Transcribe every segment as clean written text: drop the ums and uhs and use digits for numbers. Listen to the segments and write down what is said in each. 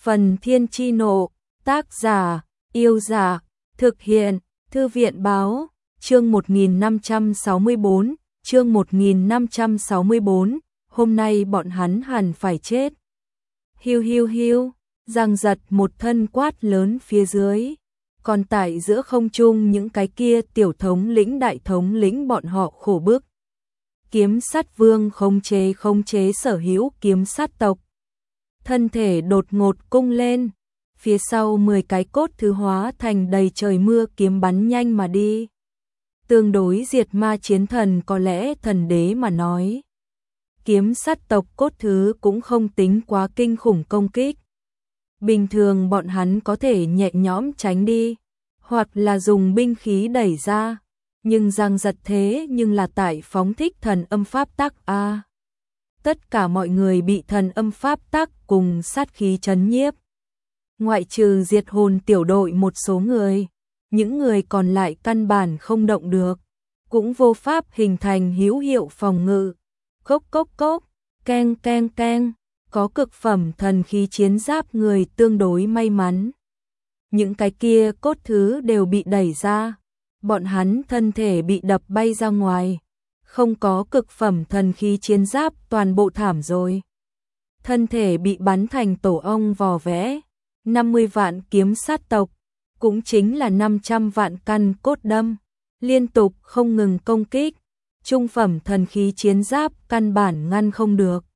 Phần Thiên Chi Nộ, tác giả, Yêu Giả, thực hiện, Thư viện Báo, chương 1564, chương 1564, hôm nay bọn hắn hẳn phải chết. Hiu hiu hiu, giằng giật một thân quát lớn phía dưới, còn tại giữa không trung những cái kia tiểu thống lĩnh đại thống lĩnh bọn họ khổ bức. Kiếm Sát Vương khống chế sở hữu kiếm sát tộc. Thân thể đột ngột cung lên, phía sau 10 cái cốt thứ hóa thành đầy trời mưa kiếm bắn nhanh mà đi. Tương đối diệt ma chiến thần có lẽ thần đế mà nói. Kiếm sát tộc cốt thứ cũng không tính quá kinh khủng công kích. Bình thường bọn hắn có thể nhẹ nhõm tránh đi, hoặc là dùng binh khí đẩy ra, nhưng giằng giật thế nhưng là tại phóng thích thần âm pháp tắc a. Tất cả mọi người bị thần âm pháp tắc cùng sát khí trấn nhiếp. Ngoại trừ diệt hồn tiểu đội một số người, những người còn lại căn bản không động được, cũng vô pháp hình thành hữu hiệu phòng ngự. Cốc cốc cốc, keng keng keng, có cực phẩm thần khí chiến giáp người tương đối may mắn. Những cái kia cốt thứ đều bị đẩy ra, bọn hắn thân thể bị đập bay ra ngoài. Không có cực phẩm thần khí chiến giáp toàn bộ thảm rồi. Thân thể bị bắn thành tổ ong vò vẽ. 50 vạn kiếm sát tộc, cũng chính là 500 vạn căn cốt đâm, liên tục không ngừng công kích. Trung phẩm thần khí chiến giáp căn bản ngăn không được.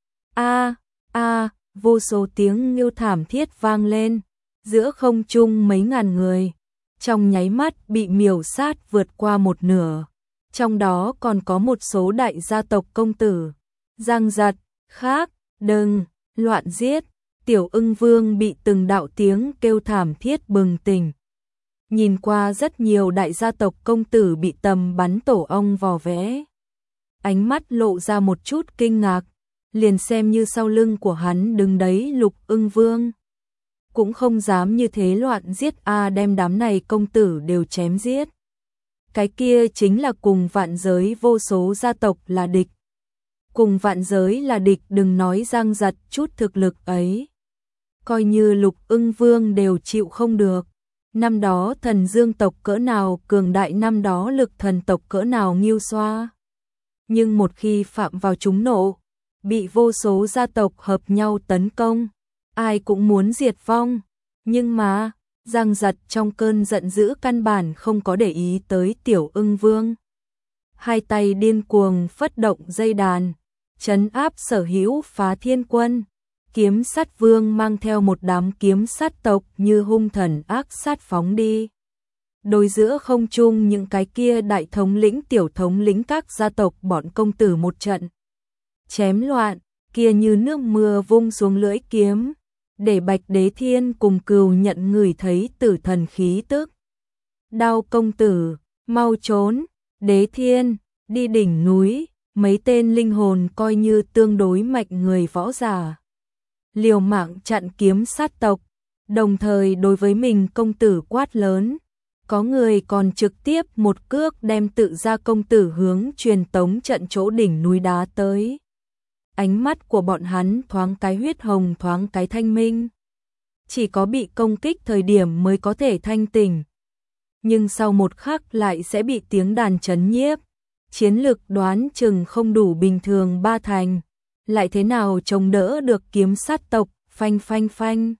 Vô số tiếng kêu thảm thiết vang lên. Giữa không trung mấy ngàn người, trong nháy mắt bị miểu sát vượt qua một nửa. Trong đó còn có một số đại gia tộc công tử. Giang giật, khác, đừng, loạn giết. Tiểu Ưng Vương bị từng đạo tiếng kêu thảm thiết bừng tỉnh. Nhìn qua rất nhiều đại gia tộc công tử bị tầm bắn tổ ong vò vẽ. Ánh mắt lộ ra một chút kinh ngạc, liền xem như sau lưng của hắn đứng đấy Lục Ưng Vương. Cũng không dám như thế loạn giết đem đám này công tử đều chém giết. Cái kia chính là cùng vạn giới vô số gia tộc là địch. Cùng vạn giới là địch, đừng nói giang giật chút thực lực ấy. Coi như Lục Ưng Vương đều chịu không được. Năm đó thần dương tộc cỡ nào cường đại, năm đó lực thần tộc cỡ nào nghiêu xoa. Nhưng một khi phạm vào chúng nộ, bị vô số gia tộc hợp nhau tấn công, ai cũng muốn diệt vong. Nhưng mà giang giật trong cơn giận dữ căn bản không có để ý tới Tiểu Ưng Vương. Hai tay điên cuồng phất động dây đàn, trấn áp sở hữu Phá Thiên Quân. Kiếm Sát Vương mang theo một đám kiếm sát tộc như hung thần ác sát phóng đi. Đối giữa không trung những cái kia đại thống lĩnh tiểu thống lĩnh các gia tộc bọn công tử một trận chém loạn, kia như nước mưa vung xuống lưỡi kiếm, để Bạch Đế Thiên cùng Cừu Nhận ngửi thấy tử thần khí tức. Đao công tử, mau trốn, Đế Thiên, đi đỉnh núi. Mấy tên linh hồn coi như tương đối mạnh người võ giả, liều mạng chặn kiếm sát tộc, đồng thời đối với mình công tử quát lớn. Có người còn trực tiếp một cước đem tự gia công tử hướng truyền tống trận chỗ đỉnh núi đá tới. Ánh mắt của bọn hắn thoáng cái huyết hồng thoáng cái thanh minh. Chỉ có bị công kích thời điểm mới có thể thanh tỉnh, nhưng sau một khắc lại sẽ bị tiếng đàn trấn nhiếp. Chiến lực đoán chừng không đủ bình thường 3 thành, lại thế nào chống đỡ được kiếm sát tộc, phanh phanh phanh.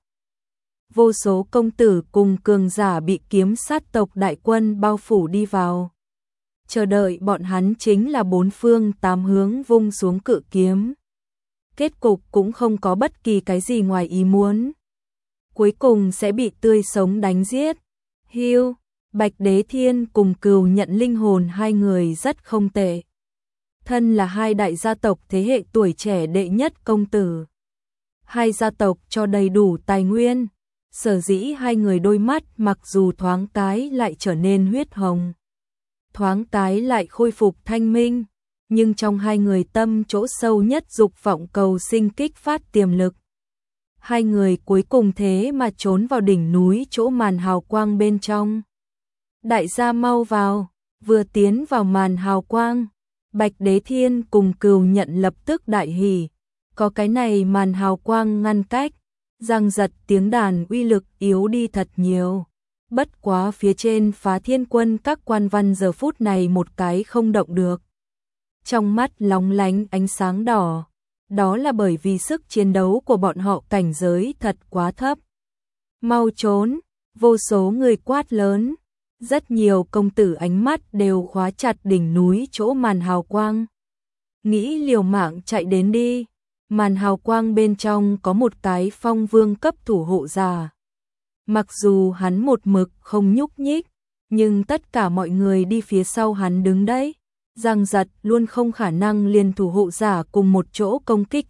Vô số công tử cùng cường giả bị kiếm sát tộc đại quân bao phủ đi vào. Chờ đợi bọn hắn chính là bốn phương tám hướng vung xuống cự kiếm. Kết cục cũng không có bất kỳ cái gì ngoài ý muốn. Cuối cùng sẽ bị tươi sống đánh giết. Hiu, Bạch Đế Thiên cùng Cừu Nhận linh hồn hai người rất không tệ. Thân là hai đại gia tộc thế hệ tuổi trẻ đệ nhất công tử. Hai gia tộc cho đầy đủ tài nguyên. Sở dĩ hai người đôi mắt mặc dù thoáng cái lại trở nên huyết hồng, thoáng cái lại khôi phục thanh minh, nhưng trong hai người tâm chỗ sâu nhất dục vọng cầu sinh kích phát tiềm lực. Hai người cuối cùng thế mà trốn vào đỉnh núi chỗ màn hào quang bên trong. Đại gia mau vào, vừa tiến vào màn hào quang, Bạch Đế Thiên cùng Cừu Nhận lập tức đại hỉ. Có cái này màn hào quang ngăn cách, Giang giật tiếng đàn uy lực yếu đi thật nhiều. Bất quá phía trên Phá Thiên Quân các quan văn giờ phút này một cái không động được. Trong mắt lóng lánh ánh sáng đỏ. Đó là bởi vì sức chiến đấu của bọn họ cảnh giới thật quá thấp. Mau trốn, vô số người quát lớn. Rất nhiều công tử ánh mắt đều khóa chặt đỉnh núi chỗ màn hào quang. Nghĩ liều mạng chạy đến đi. Màn hào quang bên trong có một cái phong vương cấp thủ hộ giả. Mặc dù hắn một mực không nhúc nhích, nhưng tất cả mọi người đi phía sau hắn đứng đấy. Giang giật luôn không khả năng liền thủ hộ giả cùng một chỗ công kích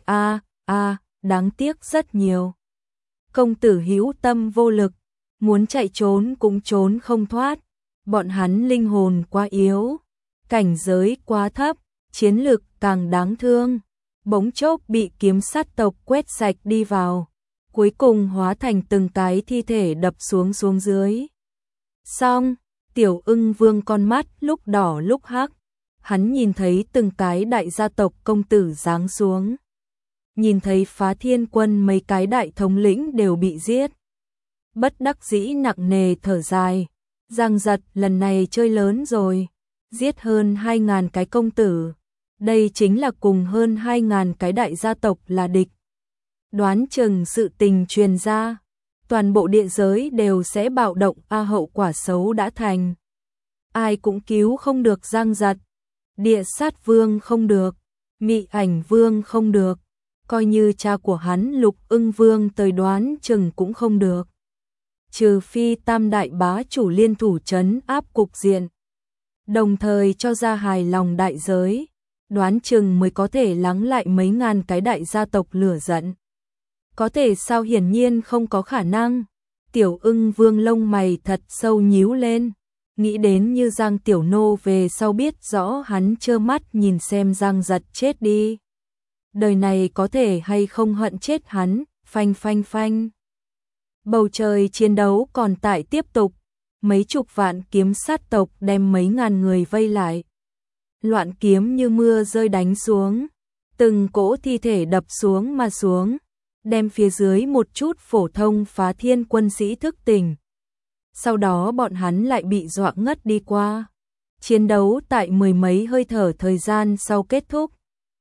đáng tiếc rất nhiều. Công tử hữu tâm vô lực, muốn chạy trốn cũng trốn không thoát. Bọn hắn linh hồn quá yếu, cảnh giới quá thấp, chiến lực càng đáng thương. Bỗng chốc bị kiếm sát tộc quét sạch đi vào, cuối cùng hóa thành từng cái thi thể đập xuống dưới. Xong, Tiểu Ưng Vương con mắt lúc đỏ lúc hắc, hắn nhìn thấy từng cái đại gia tộc công tử giáng xuống. Nhìn thấy Phá Thiên Quân mấy cái đại thống lĩnh đều bị giết. Bất đắc dĩ nặng nề thở dài, Giang giật lần này chơi lớn rồi, giết hơn 2.000 cái công tử. Đây chính là cùng hơn 2.000 cái đại gia tộc là địch. Đoán chừng sự tình truyền ra, toàn bộ địa giới đều sẽ bạo động, hậu quả xấu đã thành. Ai cũng cứu không được Giang giật. Địa sát vương không được, Mị Ảnh Vương không được, coi như cha của hắn Lục Ưng Vương tới đoán chừng cũng không được. Trừ phi tam đại bá chủ liên thủ trấn áp cục diện, đồng thời cho ra hài lòng đại giới, đoán chừng mới có thể lắng lại mấy ngàn cái đại gia tộc lửa giận. Có thể sao? Hiển nhiên không có khả năng. Tiểu Ưng Vương lông mày thật sâu nhíu lên, nghĩ đến như Giang Tiểu Nô về sau biết rõ hắn trơ mắt nhìn xem Giang giật chết đi. Đời này có thể hay không hận chết hắn, phanh phanh phanh. Bầu trời chiến đấu còn tại tiếp tục, mấy chục vạn kiếm sát tộc đem mấy ngàn người vây lại. Loạn kiếm như mưa rơi đánh xuống, từng cỗ thi thể đập xuống mà xuống, đem phía dưới một chút phổ thông Phá Thiên Quân sĩ thức tỉnh. Sau đó bọn hắn lại bị dọa ngất đi qua. Chiến đấu tại mười mấy hơi thở thời gian sau kết thúc.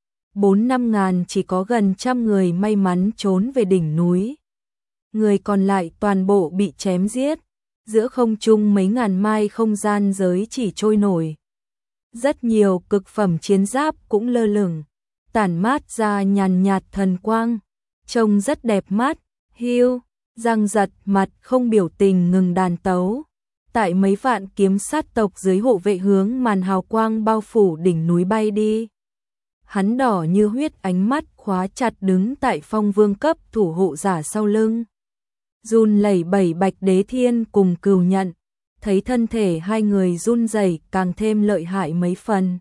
4-5 ngàn chỉ có gần trăm người may mắn trốn về đỉnh núi. Người còn lại toàn bộ bị chém giết. Giữa không trung mấy ngàn mai không gian giới chỉ trôi nổi. Rất nhiều cực phẩm chiến giáp cũng lơ lửng, tản mát ra nhàn nhạt thần quang, trông rất đẹp mắt. Hiu, Giang giật mặt không biểu tình ngừng đàn tấu. Tại mấy vạn kiếm sát tộc dưới hộ vệ hướng màn hào quang bao phủ đỉnh núi bay đi. Hắn đỏ như huyết ánh mắt khóa chặt đứng tại phong vương cấp thủ hộ giả sau lưng. Run lẩy bẩy Bạch Đế Thiên cùng Cừu Nhận, thấy thân thể hai người run rẩy càng thêm lợi hại mấy phần.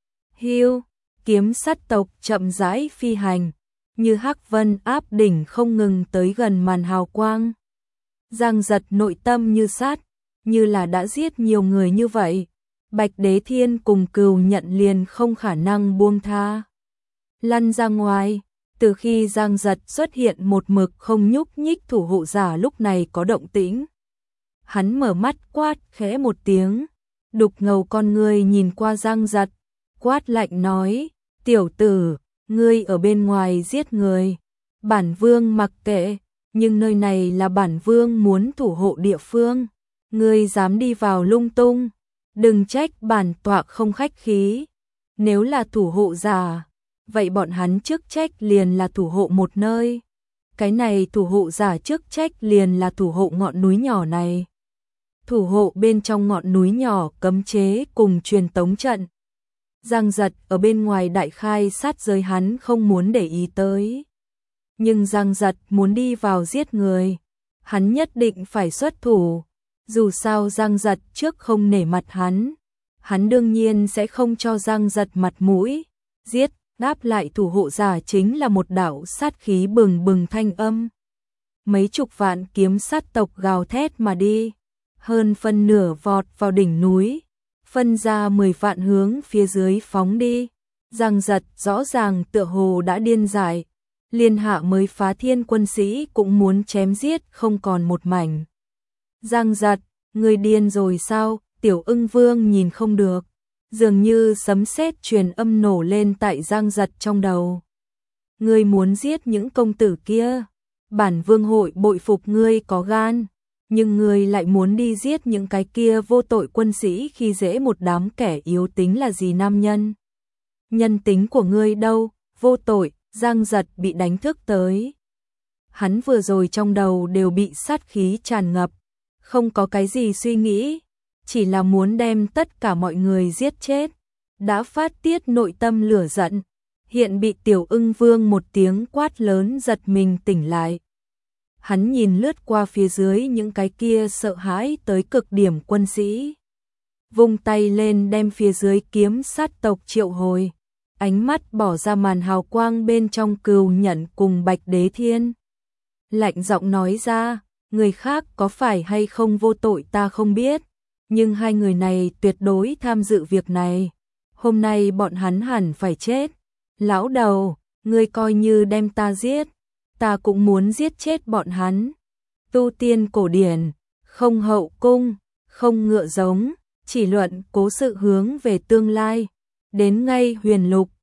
Hiu, kiếm sát tộc chậm rãi phi hành, như hắc vân áp đỉnh không ngừng tới gần màn hào quang. Giang giật nội tâm như sát, như là đã giết nhiều người như vậy, Bạch Đế Thiên cùng Cừu Nhận liền không khả năng buông tha. Lăn ra ngoài, từ khi Giang giật xuất hiện một mực không nhúc nhích thủ hộ giả lúc này có động tĩnh. Hắn mở mắt quát khẽ một tiếng, đục ngầu con ngươi nhìn qua Giang giật, quát lạnh nói, tiểu tử, ngươi ở bên ngoài giết người, bản vương mặc kệ, nhưng nơi này là bản vương muốn thủ hộ địa phương, ngươi dám đi vào lung tung, đừng trách bản tọa không khách khí. Nếu là thủ hộ giả, vậy bọn hắn chức trách liền là thủ hộ một nơi. Cái này thủ hộ giả chức trách liền là thủ hộ ngọn núi nhỏ này. Thủ hộ bên trong ngọn núi nhỏ cấm chế cùng truyền tống trận. Giang giật ở bên ngoài đại khai sát giới hắn không muốn để ý tới. Nhưng Giang giật muốn đi vào giết người, hắn nhất định phải xuất thủ. Dù sao Giang giật trước không nể mặt hắn đương nhiên sẽ không cho Giang giật mặt mũi. Giết, đáp lại thủ hộ giả chính là một đạo sát khí bừng bừng thanh âm. Mấy chục vạn kiếm sát tộc gào thét mà đi, hơn phân nửa vọt vào đỉnh núi, phân ra 10 vạn hướng phía dưới phóng đi. Giang giật rõ ràng tựa hồ đã điên dại, Liên hạ mới phá thiên quân sĩ cũng muốn chém giết không còn một mảnh. Giang Giật, người điên rồi sao? Tiểu Ưng Vương nhìn không được, dường như sấm sét truyền âm nổ lên tại Giang Giật trong đầu. Ngươi muốn giết những công tử kia, bản vương hội bội phục ngươi có gan, nhưng ngươi lại muốn đi giết những cái kia vô tội quân sĩ khi dễ một đám kẻ yếu tính là gì nam nhân? Nhân tính của ngươi đâu, vô tội. Giang Giật bị đánh thức tới. Hắn vừa rồi trong đầu đều bị sát khí tràn ngập, không có cái gì suy nghĩ, chỉ là muốn đem tất cả mọi người giết chết. Đã phát tiết nội tâm lửa giận, hiện bị Tiểu Ưng Vương một tiếng quát lớn giật mình tỉnh lại. Hắn nhìn lướt qua phía dưới những cái kia sợ hãi tới cực điểm quân sĩ, vung tay lên đem phía dưới kiếm sát tộc triệu hồi. Ánh mắt bỏ ra màn hào quang bên trong Cừu Nhẫn cùng Bạch Đế Thiên. Lạnh giọng nói ra, người khác có phải hay không vô tội ta không biết, nhưng hai người này tuyệt đối tham dự việc này. Hôm nay bọn hắn hẳn phải chết. Lão đầu, ngươi coi như đem ta giết, ta cũng muốn giết chết bọn hắn. Tu tiên cổ điển, không hậu cung, không ngựa giống, chỉ luận cố sự hướng về tương lai. Đến ngay huyền lục,